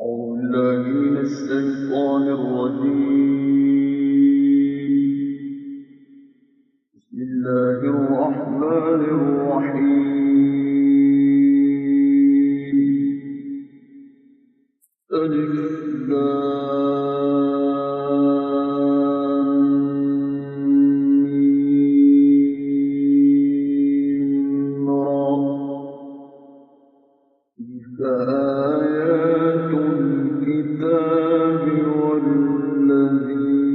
أعوذ بالله من الشيطان الرجيم. بسم الله الرحمن الرحيم. ألف لام ميم را. تلك آيات الكتاب والذي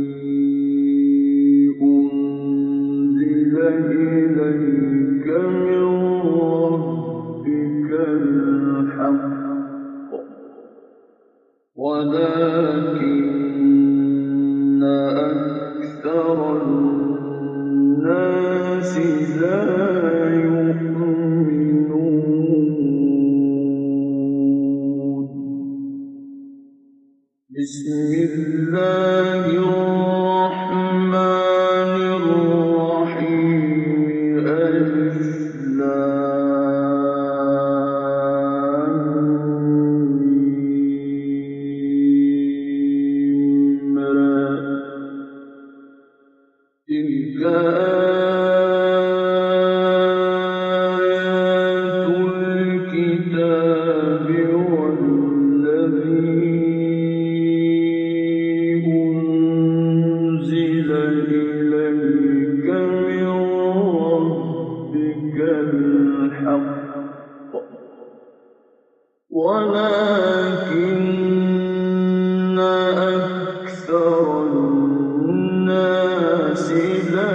أنزل إليك من ربك الحق ولكن أكثر الناس لا يؤمنون. بسم الله الرحمن الرحيم. ألف لام ميم را. تلك آيات الكتاب والذي أنزل إليك من ربك الحق ولكن أكثر الناس لا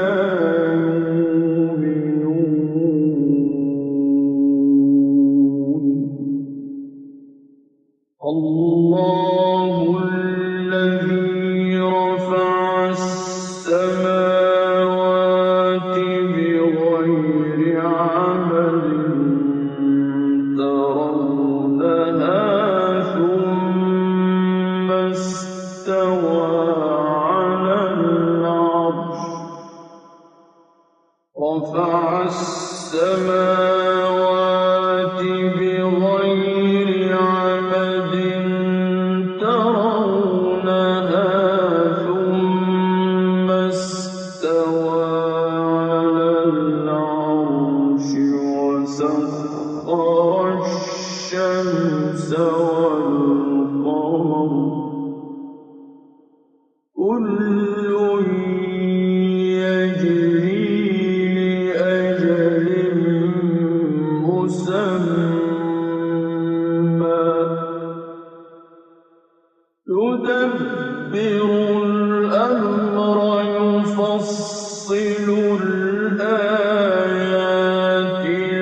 يؤمنون. الله الذي رفع السماوات بغير عمد ترونها ثم استوى على العرش. رفع السماوات بغير عمد ترونها ثم استوى على العرش وسخر الشمس والقمر كل يجري لأجل مسمى يدبر الأمر يفصل الآيات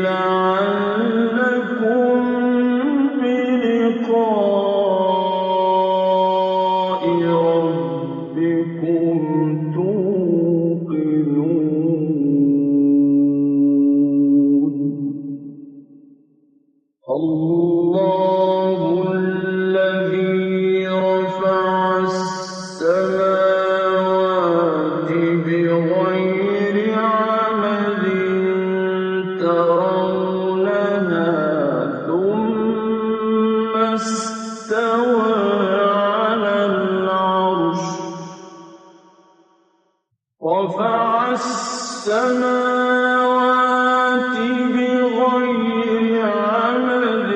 لعلكم بلقاء ربكم توقنون. الله الذي رفع السماوات بغير عمد ترونها ثم استوى على العرش. رفع السماوات بغير عمد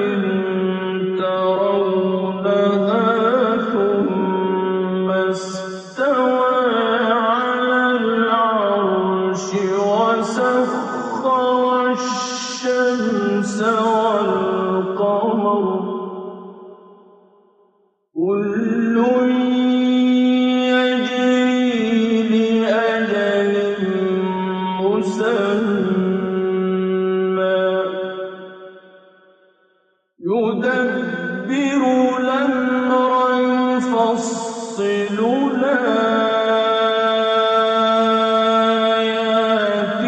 ترونها ثم استوى على العرش وسخر الشمس والقمر كل يجري لأجل مسمى يدبر الأمر يفصل الآيات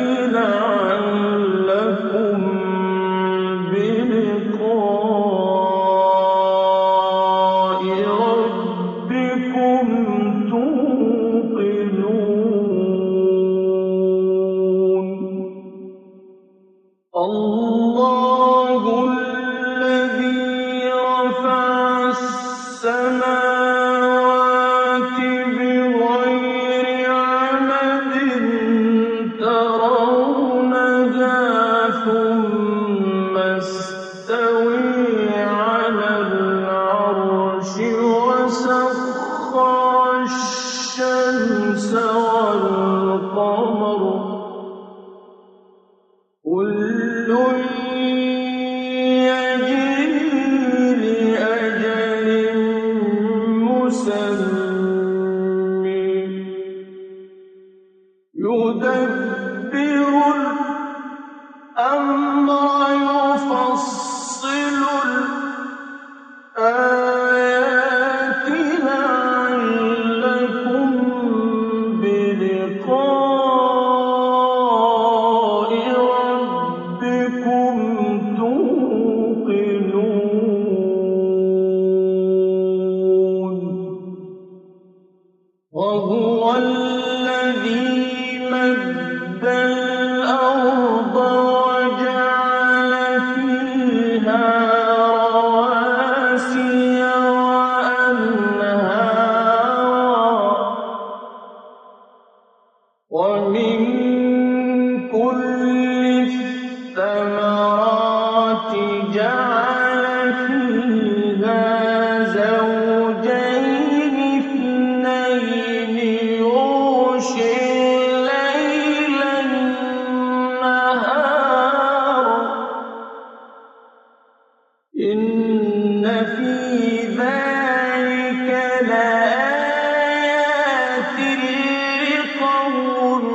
لعلكم بلقاء ربكم توقنون. الله الذي رفع وهو الذي مد الأرض وجعل فيها رواسي وأنهارا ومن كل الثمرات جعل فيها زوجين اثنين يغشي الليل النهار إن في ذلك لآيات لقوم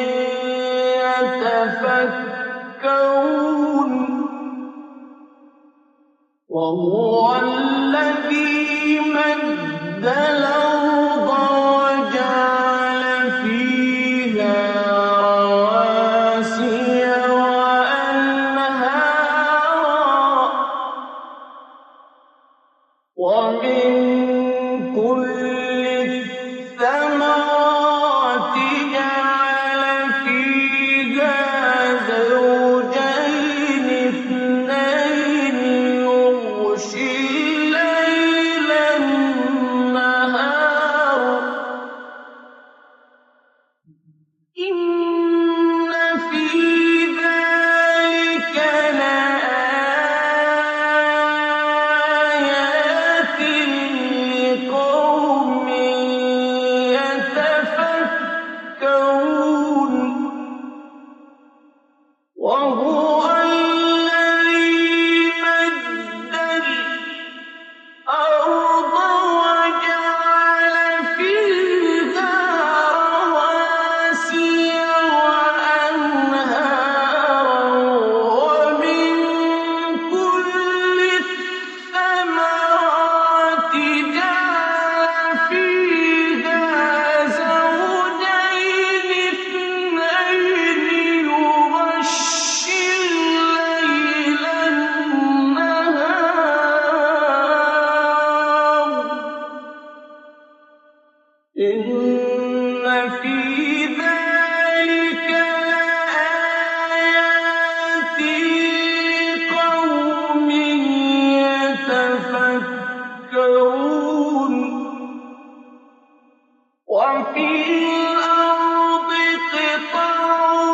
يتفكرون وهو الذي مد الأرض وجعل فيها رواسي وأنهارا ومن كل الثمرات جعل فيها زوجين اثنين يغشي الليل النهار إن في ذلك لآيات لقوم يتفكرون وهو الذي مد الأرض وجعل فيها رواسي وأنهارا ومن كل الثمرات جعل فيها زوجين اثنين يغشي الليل النهار إن في ذلك لآيات لقوم يتفكرون وفي الأرض قطع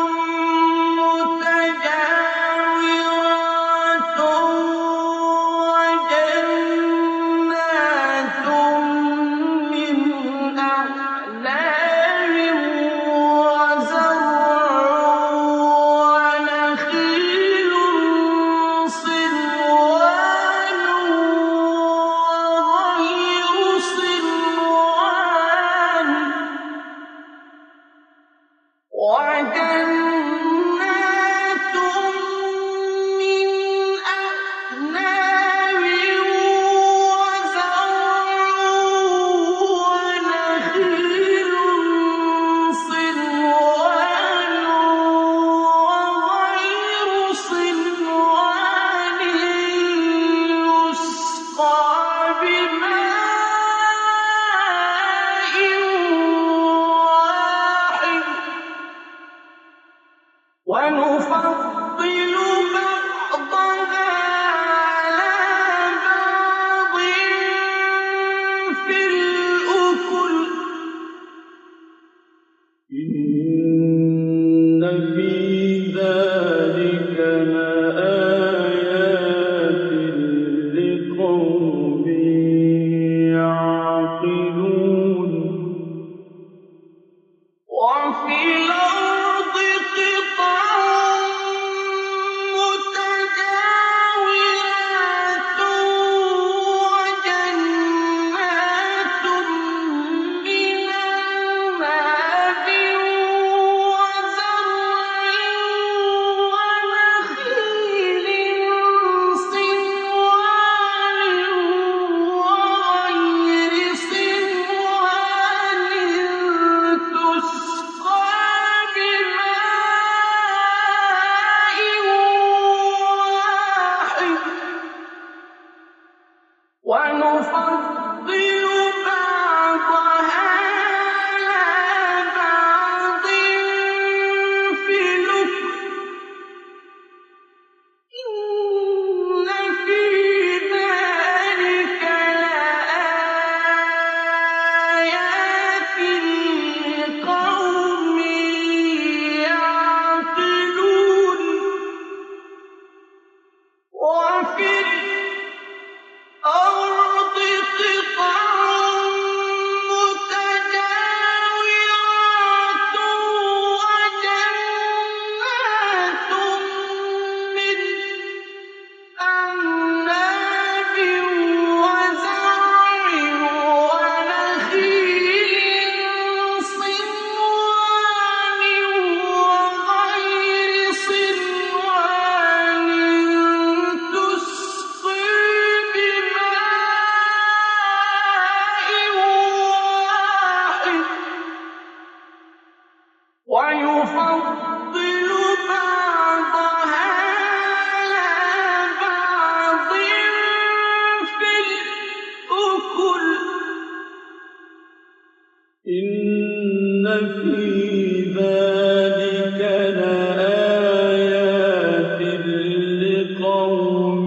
متجاورات وجنات من أعناب وزرع ونخيل صنوان وغير صنوان وجنات من أعناب وزرع ونخيل صنوان وغير صنوان يسقى بماء واحد ونفضل بعضها على بعض في الأكل إن في ذلك لآيات لقوم يعقلون وفي الأرض قطع متجاورات وجنات من أعناب ونفضل بعضها إن في ذلك لآيات لقوم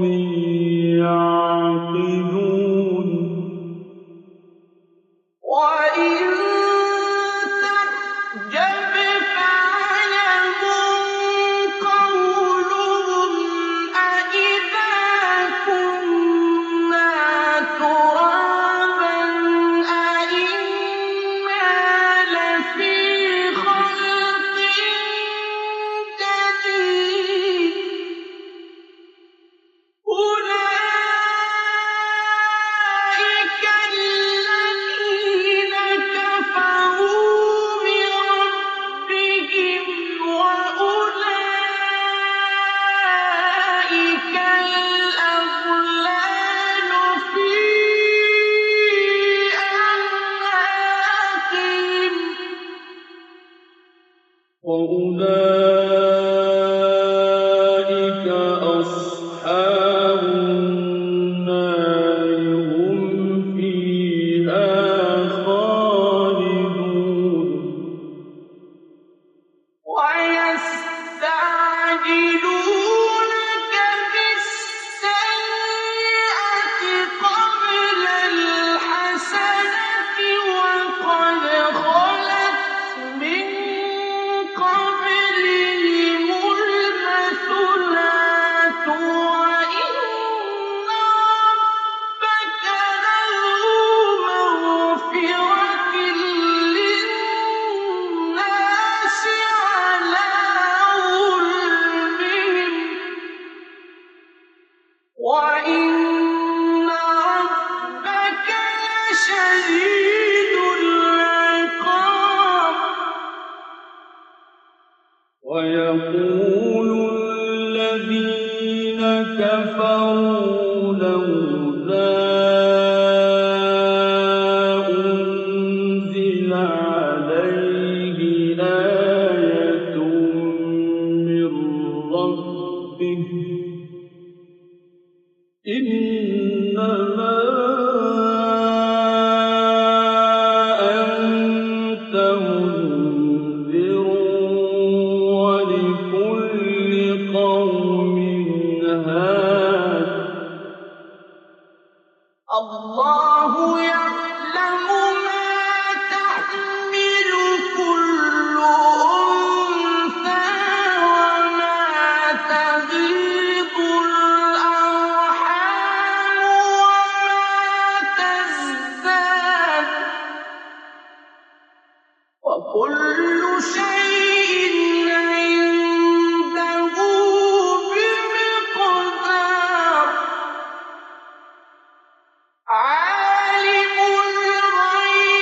يعقلون وَإِن تَعْجَبْ فَعَجَبٌ قَوْلُهُمْ أَإِذَا كُنَّا تُرَابًا أَإِنَّا لَفِي خَلْقٍ جَدِيدٍ أُولَٰئِكَ الَّذِينَ كَفَرُوا بِرَبِّهِمْ وَأُولَٰئِكَ الْأَغْلَالُ فِي أَعْنَاقِهِمْ وأولئك أصحاب النار هم فيها خالدون وَيَسْتَعْجِلُونَكَ بِالسَّيِّئَةِ قَبْلَ الْحَسَنَةِ وَقَدْ خَلَتْ مِن قَبْلِهِمُ الْمَثُلَاتُ وَإِنَّ رَبَّكَ لَذُو مَغْفِرَةٍ لِّلنَّاسِ عَلَىٰ ظُلْمِهِمْ وَإِنَّ رَبَّكَ لَشَدِيدُ الْعِقَابِ ويقول الذين كفروا لولا أنزل عليه آية من ربه إنما أنت منذر ولكل قوم هاد الله يعلم ما تحمل كل أنثى وما تغيض الأرحام وما تزداد وكل شيء عنده بمقدار عالم الغيب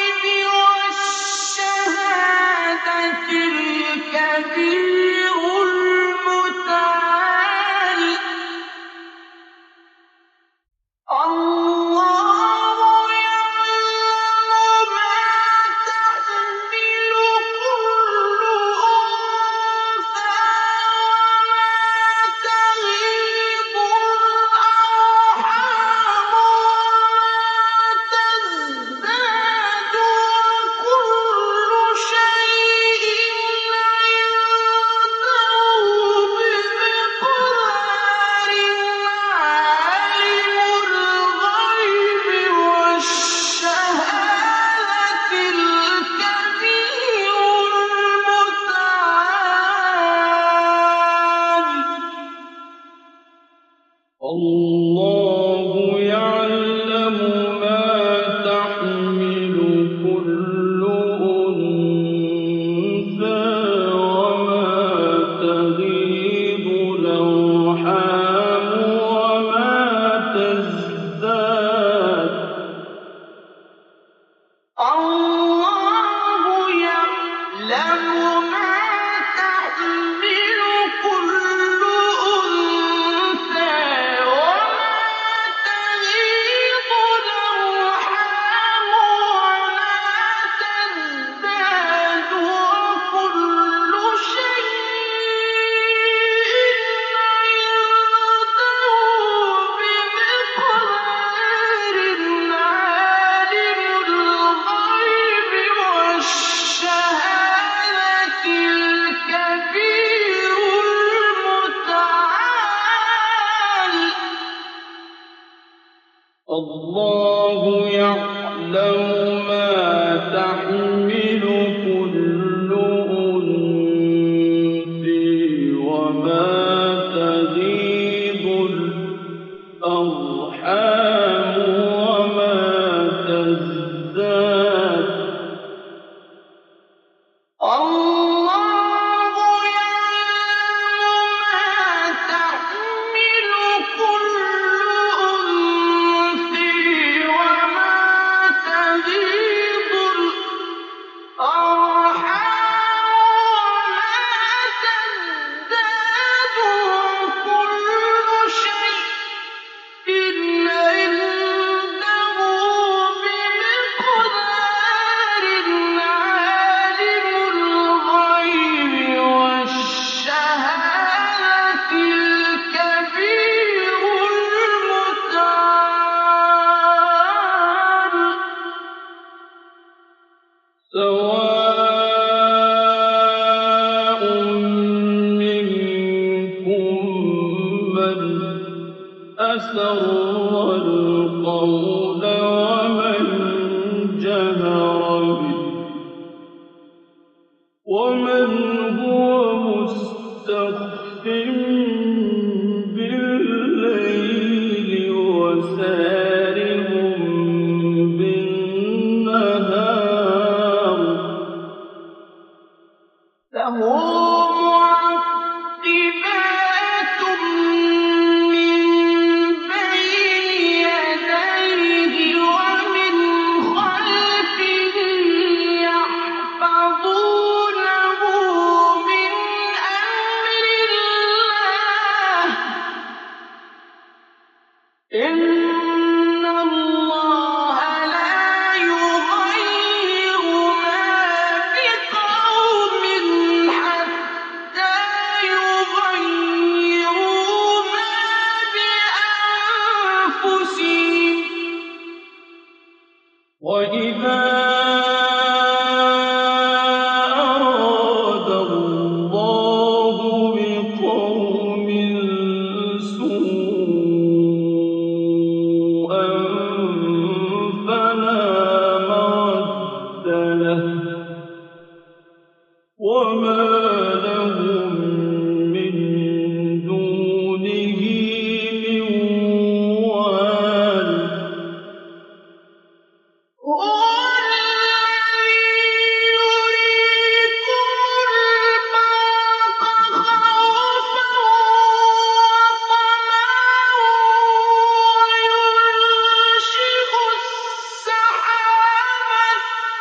وَإِذَا أَرَادَ اللَّهُ بِقَوْمٍ سُوءًا فَلَا مَرَدَّ لَهُ ۚ وَمَا لَهُم مِّن دُونِهِ مِن وَالٍ. هُوَ الَّذِي يُرِيكُمُ الْبَرْقَ خَوْفًا وَطَمَعًا وَيُنشِئُ السَّحَابَ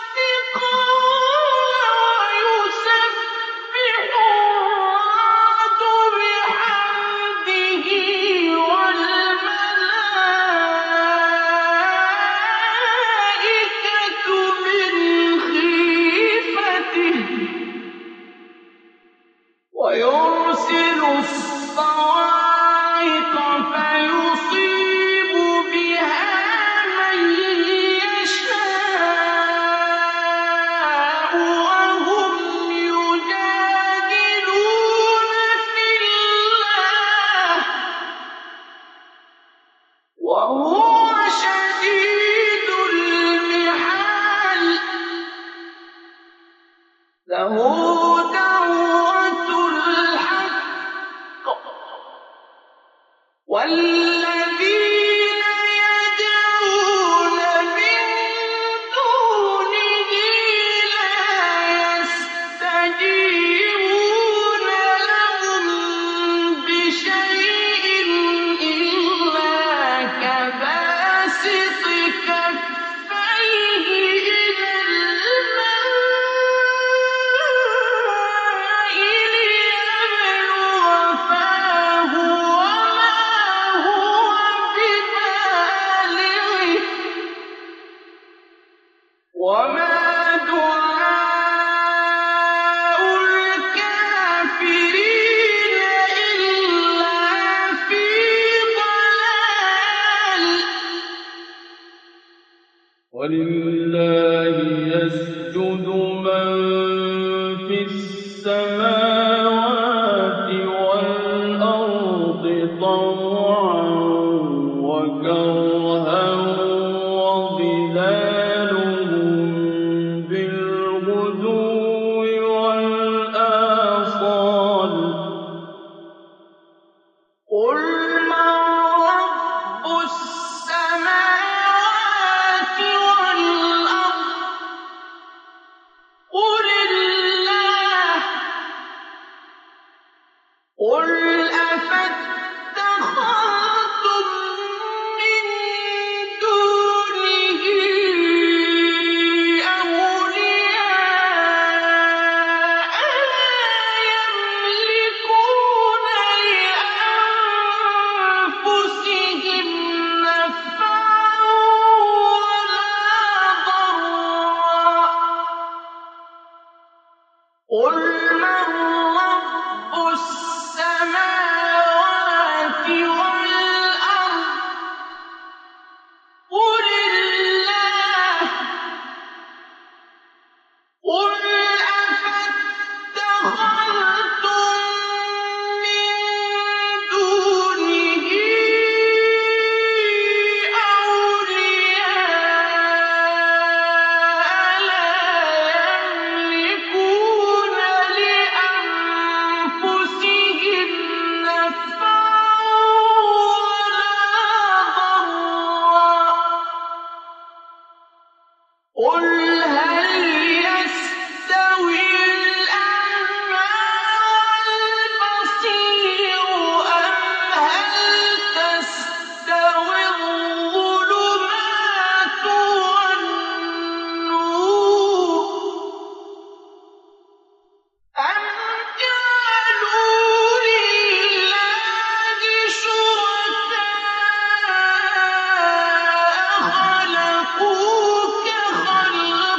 الثِّقَالَ وَيُسَبِّحُ الرَّعْدُ بِحَمْدِهِ وَالْمَلَائِكَةُ مِنْ خِيفَتِهِ وَيُرْسِلُ الصَّوَاعِقَ فَيُصِيبُ بِهَا مَن يَشَاءُ وَهُمْ يُجَادِلُونَ فِي اللَّهِ وَهُوَ شَدِيدُ الْمِحَالِ لَهُ دَعْوَةُ الْحَقِّ ۖ وَالَّذِينَ يَدْعُونَ مِن دُونِهِ لَا يَسْتَجِيبُونَ لَهُم بِشَيْءٍ إِلَّا كَبَاسِطِ كَفَّيْهِ إِلَى الْمَاءِ لِيَبْلُغَ فَاهُ وَمَا هُوَ بِبَالِغِهِ ۚ وَمَا دُعَاءُ الْكَافِرِينَ إِلَّا فِي ضَلَالٍ. وَلِلَّهِ يَسْجُدُ مَن فِي السَّمَاوَاتِ وَالْأَرْضِ طَوْعًا وَكَرْهًا وَظِلَالُهُم بِالْغُدُوِّ وَالْآصَالِ ۩ قُلْ مَن رَّبُّ السَّمَاوَاتِ وَالْأَرْضِ ۖ قُلِ اللَّهُ ۚ قُلْ أَفَاتَّخَذْتُم مِّن دُونِهِ أَوْلِيَاءَ لَا يَمْلِكُونَ لِأَنفُسِهِمْ نَفْعًا وَلَا ضَرًّا ۚ قُلْ مَن رَّبُّ السَّمَاوَاتِ وَالْأَرْضِ ۖ قُلِ اللَّهُ ۚ قُلْ أَفَاتَّخَذْتُم مِّن دُونِهِ أَوْلِيَاءَ لَا يَمْلِكُونَ لِأَنفُسِهِمْ نَفْعًا وَلَا ضَرًّا ۚ قُلْ هَلْ يَسْتَوِي الْأَعْمَىٰ وَالْبَصِيرُ أَمْ هَلْ تَسْتَوِي الظُّلُمَاتُ وَالنُّورُ أَمْ جَعَلُوا لِلَّهِ شُرَكَاءَ خَلَقُوا كَخَلْقِهِ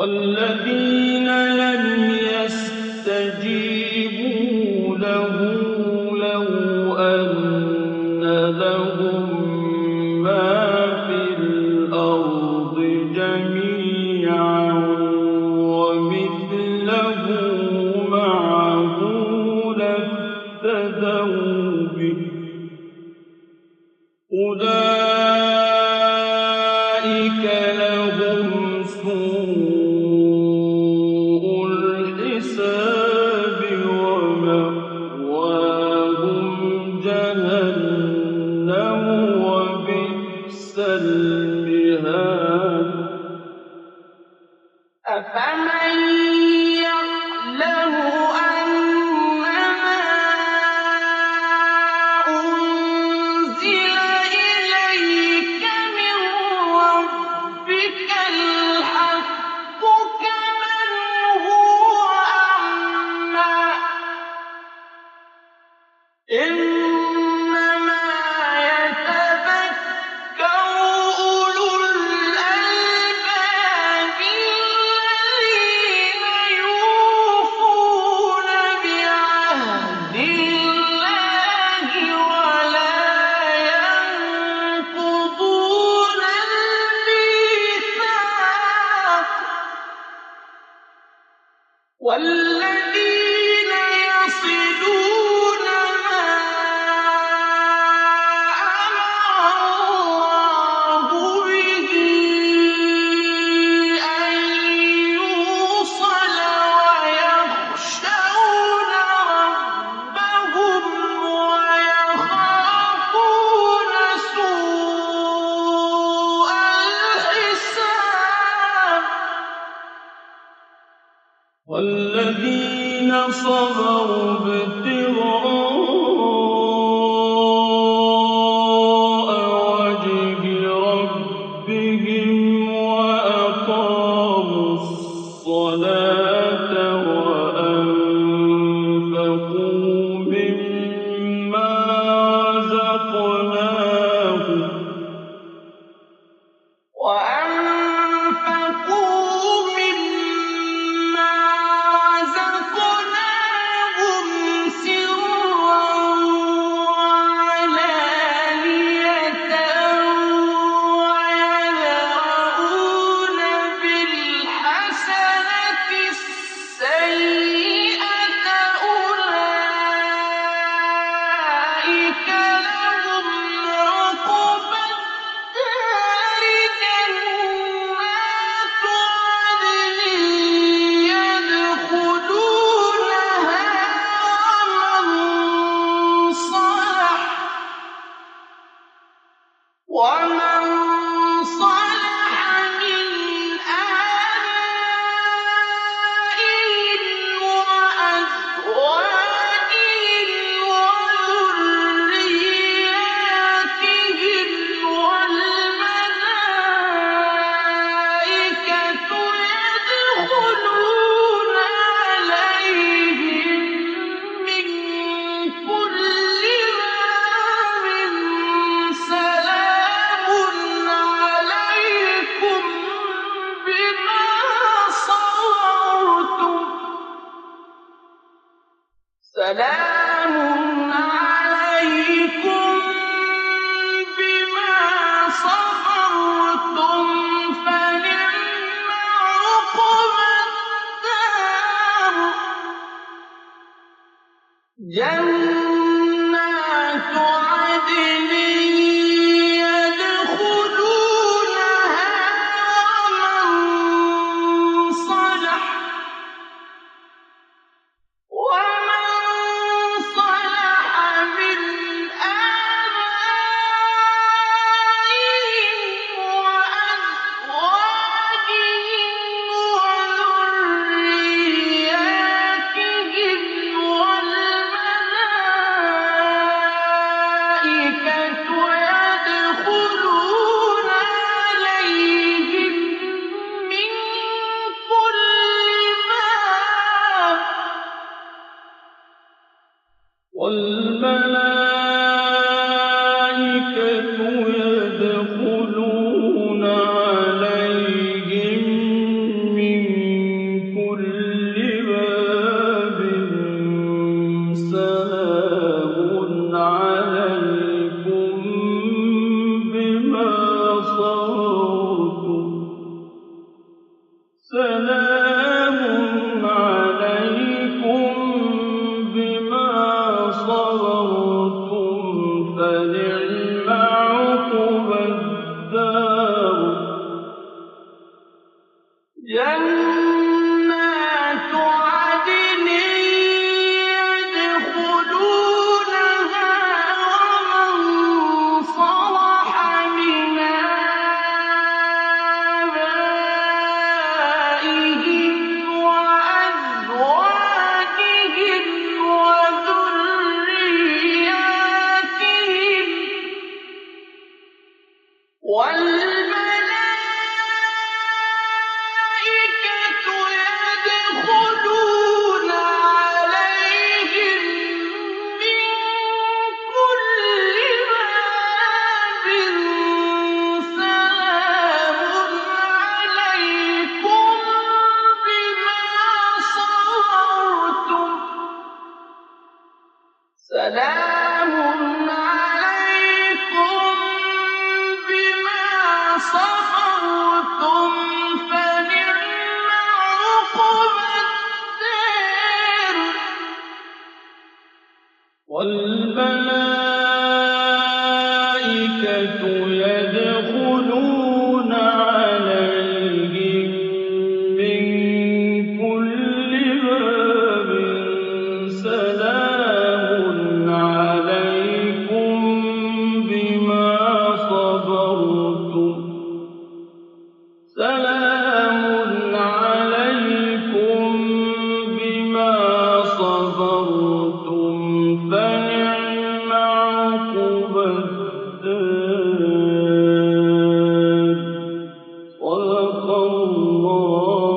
وَالَّذِينَ لَمْ يَسْتَجِيبُوا لَهُ لَوْ أَنَّ لَهُم مَّا فِي الْأَرْضِ جَمِيعًا وَمِثْلَهُ مَعَهُ لَافْتَدَوْا بِهِ ۚ أُولَٰئِكَ لَهُمْ سُوءُ الْحِسَابِ وَمَأْوَاهُمْ جَهَنَّمُ ۖ وَبِئْسَ الْمِهَادُ أَفَمَن يَعْلَمُ أَنَّمَا أُنزِلَ إِلَيْكَ مِن رَّبِّكَ الْحَقُّ كَمَنْ هُوَ أَعْمَىٰ ۚ إِنَّمَا يَتَذَكَّرُ أُولُو الْأَلْبَابِ الَّذِينَ يُوفُونَ بِعَهْدِ اللَّهِ وَلَا يَنقُضُونَ الْمِيثَاقَ ۚ وَالَّذِينَ يَصِلُونَ مَا أَمَرَ اللَّهُ بِهِ أَن يُوصَلَ وَيَخْشَوْنَ رَبَّهُمْ وَيَخَافُونَ سُوءَ الْحِسَابِ وَالَّذِينَ صَبَرُوا ابْتِغَاءَ وَجْهِ رَبِّهِمْ وَأَقَامُوا الصَّلَاةَ وَأَنفَقُوا مِمَّا رَزَقْنَاهُمْ سِرًّا وَعَلَانِيَةً وَيَدْرَءُونَ بِالْحَسَنَةِ السَّيِّئَةَ أُولَٰئِكَ لَهُمْ عُقْبَى الدَّارِ جَنَّاتُ عَدْنٍ يَدْخُلُونَهَا وَمَن صَلَحَ مِنْ آبَائِهِمْ وَأَزْوَاجِهِمْ وَذُرِّيَّاتِهِمْ ۖ وَالْمَلَائِكَةُ يَدْخُلُونَ عَلَيْهِم مِّن كُلِّ بَابٍ سَلَامٌ عَلَيْكُم بِمَا صَبَرْتُمْ فَنِعْمَ عُقْبَى الدَّارِ ۖ جَنَّاتُ عَدْنٍ يَدْخُلُونَهَا وَمَن صَلَحَ مِنْ آبَائِهِمْ وَأَزْوَاجِهِمْ وَذُرِّيَّاتِهِمْ ۖ وَالْمَلَائِكَةُ جنات عدن يدخلونها ومن صلح من آبائهم وأزواجهم وذرياتهم والملائكة يدخلون عليهم من كل باب سلام عليكم بما صبرتم سلام عليكم بما صبرتم فنعم عقبى الدار والملائكة يدخلون عليهم من كل باب سلام عليكم بما صبرتم سلام عليكم بما صبرتم فنعم عقبى الدار صدق الله